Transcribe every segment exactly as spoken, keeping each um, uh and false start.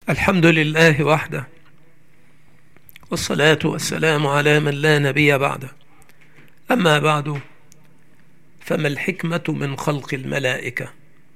الحمد لله وحده، والصلاة والسلام على من لا نبي بعده. أما بعد، فما الحكمة من خلق الملائكة؟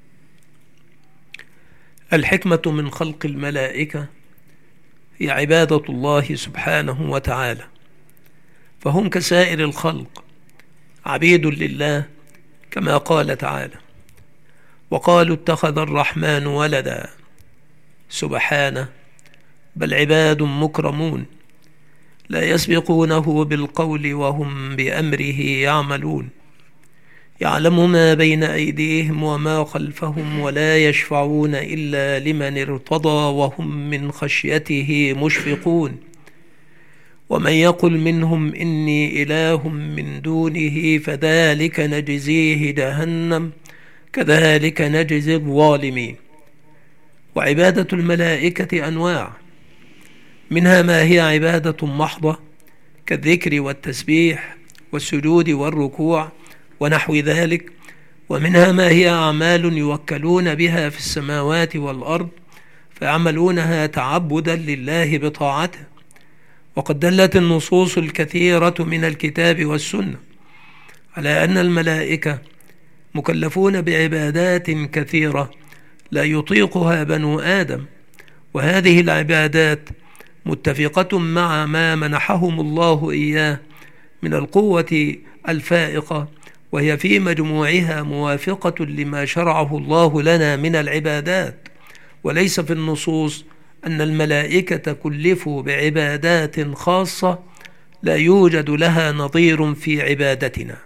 الحكمة من خلق الملائكة هي عبادة الله سبحانه وتعالى، فهم كسائر الخلق عبيد لله، كما قال تعالى: وقالوا اتخذ الرحمن ولدا سبحانه، بل عباد مكرمون لا يسبقونه بالقول وهم بأمره يعملون، يعلم ما بين أيديهم وما خلفهم ولا يشفعون إلا لمن ارتضى وهم من خشيته مشفقون، ومن يقل منهم إني إله من دونه فذلك نجزيه جهنم كذلك نجزي الظالمين. وعبادة الملائكة أنواع، منها ما هي عبادة محضة كالذكر والتسبيح والسجود والركوع ونحو ذلك، ومنها ما هي أعمال يوكلون بها في السماوات والأرض فيعملونها تعبدا لله بطاعته. وقد دلت النصوص الكثيرة من الكتاب والسنة على أن الملائكة مكلفون بعبادات كثيرة لا يطيقها بنو آدم، وهذه العبادات متفقة مع ما منحهم الله إياه من القوة الفائقة، وهي في مجموعها موافقة لما شرعه الله لنا من العبادات. وليس في النصوص أن الملائكة كلفوا بعبادات خاصة لا يوجد لها نظير في عبادتنا.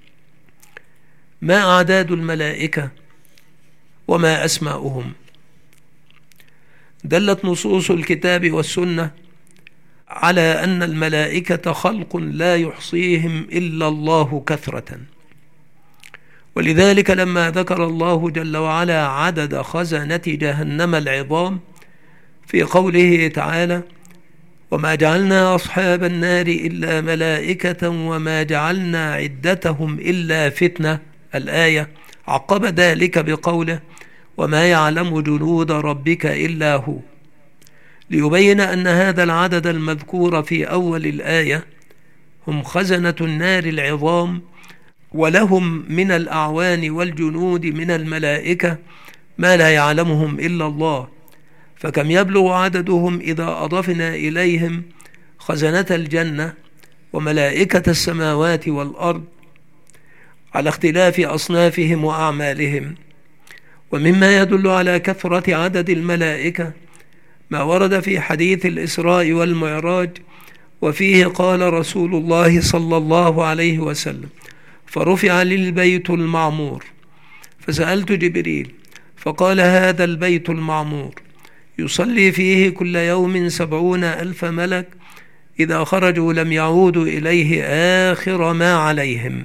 ما أعداد الملائكة وما أسماؤهم؟ دلت نصوص الكتاب والسنة على أن الملائكة خلق لا يحصيهم إلا الله كثرة، ولذلك لما ذكر الله جل وعلا عدد خزنة جهنم العظام في قوله تعالى: وما جعلنا أصحاب النار إلا ملائكة وما جعلنا عدتهم إلا فتنة، الآية، عقب ذلك بقوله: وما يعلم جنود ربك إلا هو، ليبين أن هذا العدد المذكور في أول الآية هم خزنة النار العظام، ولهم من الأعوان والجنود من الملائكة ما لا يعلمهم إلا الله. فكم يبلغ عددهم إذا أضفنا إليهم خزنة الجنة وملائكة السماوات والأرض على اختلاف أصنافهم وأعمالهم. ومما يدل على كثرة عدد الملائكة ما ورد في حديث الإسراء والمعراج، وفيه قال رسول الله صلى الله عليه وسلم: فرفع للبيت المعمور، فسألت جبريل فقال: هذا البيت المعمور يصلي فيه كل يوم سبعون ألف ملك، إذا خرجوا لم يعودوا إليه آخر ما عليهم.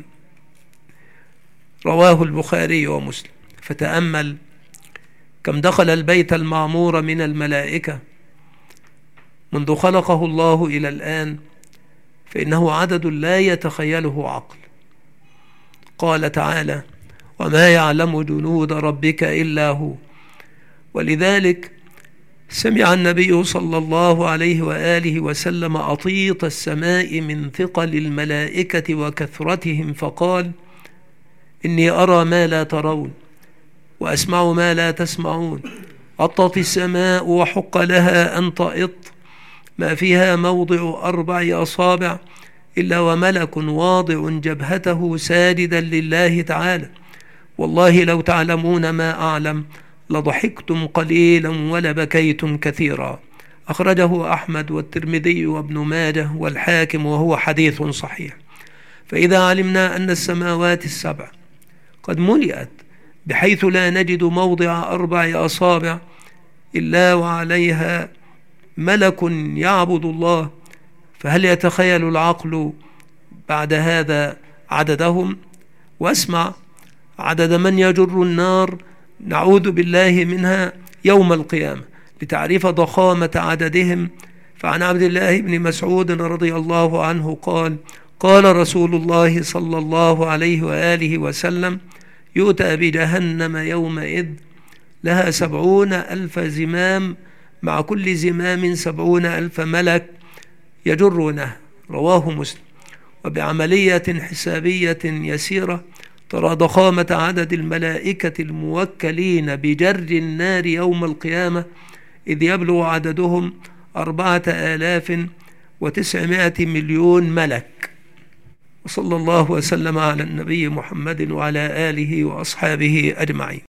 رواه البخاري ومسلم. فتأمل كم دخل البيت المعمور من الملائكة منذ خلقه الله إلى الآن، فإنه عدد لا يتخيله عقل. قال تعالى: وما يعلم جنود ربك إلا هو. ولذلك سمع النبي صلى الله عليه وآله وسلم أطيط السماء من ثقل الملائكة وكثرتهم فقال: إني أرى ما لا ترون وأسمع ما لا تسمعون. أطت السماء وحق لها أن تأط، ما فيها موضع أربع أصابع إلا وملك واضع جبهته ساجدا لله تعالى. والله لو تعلمون ما أعلم لضحكتم قليلا ولبكيتم كثيرا. أخرجه أحمد والترمذي وابن ماجه والحاكم، وهو حديث صحيح. فإذا علمنا أن السماوات السبع قد ملئت بحيث لا نجد موضع أربع أصابع إلا وعليها ملك يعبد الله، فهل يتخيل العقل بعد هذا عددهم؟ واسمع عدد من يجر النار نعوذ بالله منها يوم القيامة لتعرف ضخامة عددهم. فعن عبد الله بن مسعود رضي الله عنه قال: قال رسول الله صلى الله عليه وآله وسلم: يؤتى بجهنم يومئذ لها سبعون ألف زمام مع كل زمام سبعون ألف ملك يجرونه، رواه مسلم. وبعملية حسابية يسيرة ترى ضخامة عدد الملائكة الموكلين بجر النار يوم القيامة، إذ يبلغ عددهم أربعة آلاف وتسعمائة مليون ملك. وصلى الله وسلم على النبي محمد وعلى آله وأصحابه أجمعين.